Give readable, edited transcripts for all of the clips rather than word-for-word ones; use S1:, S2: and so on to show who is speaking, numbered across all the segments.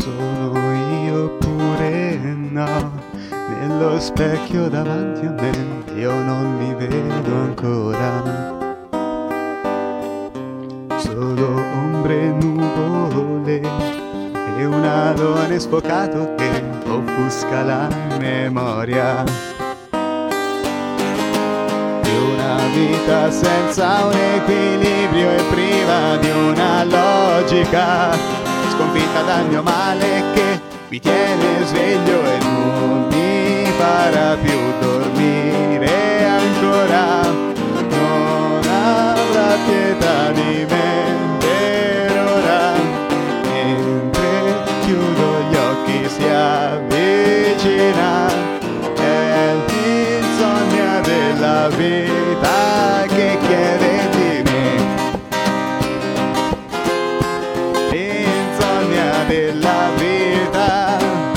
S1: Sono io pure no, nello specchio davanti a me io non mi vedo ancora. Solo ombre e nuvole e un alone sfocato che offusca la memoria di una vita senza un equilibrio e priva di una logica, sconfitta dal mio male che mi tiene sveglio e non mi farà più dormire ancora. Non avrà pietà di me per ora, mentre chiudo gli occhi si avvicina. È l'insonnia della vita che chiede di me, l'insonnia della vita.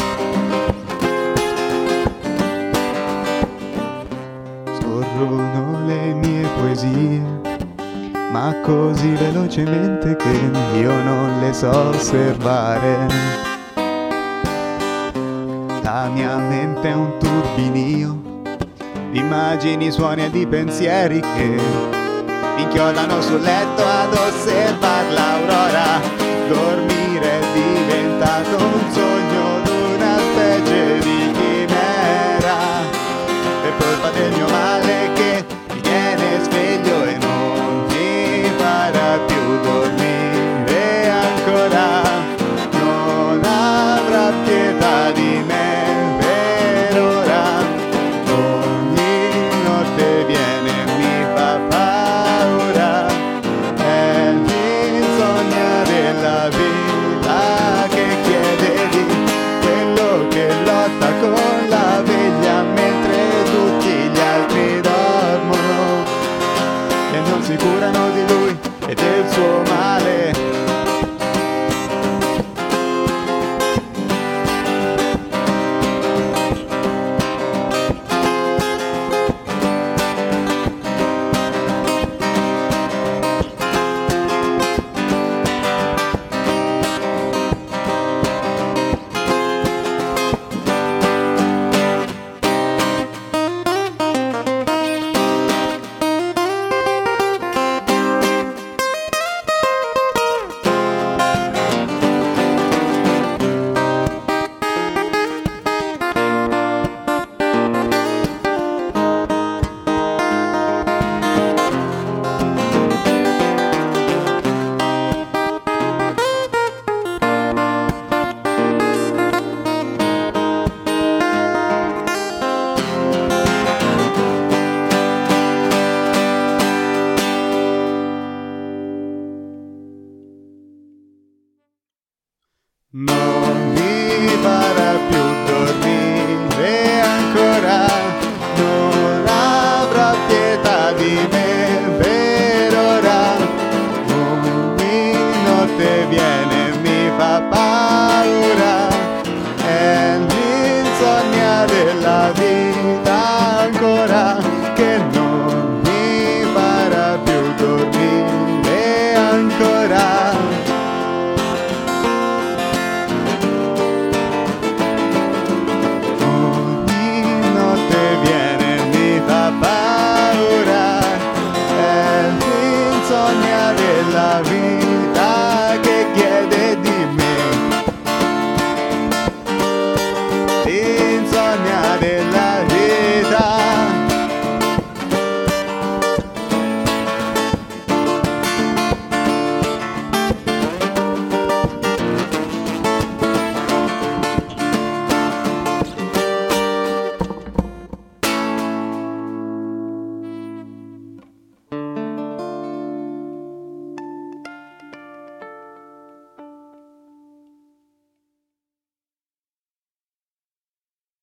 S1: Scorrono le mie poesie, ma così velocemente che io non le so osservare. La mia mente è un turbinio di immagini, suoni e di pensieri che inchiodano sul letto ad osservar l'aurora. Dormire è diventato un sogno d'una specie di chimera, per colpa del mio male che mi tiene sveglio e non mi farà più dormire ancora. Non avrà pietà di me per ora, ogni notte viene e mi fa paura. È l'insonnia della vita che chiede di quello che lotta con la veglia mentre tutti gli altri dormono e non si curano di lui e del suo male. Non mi farà più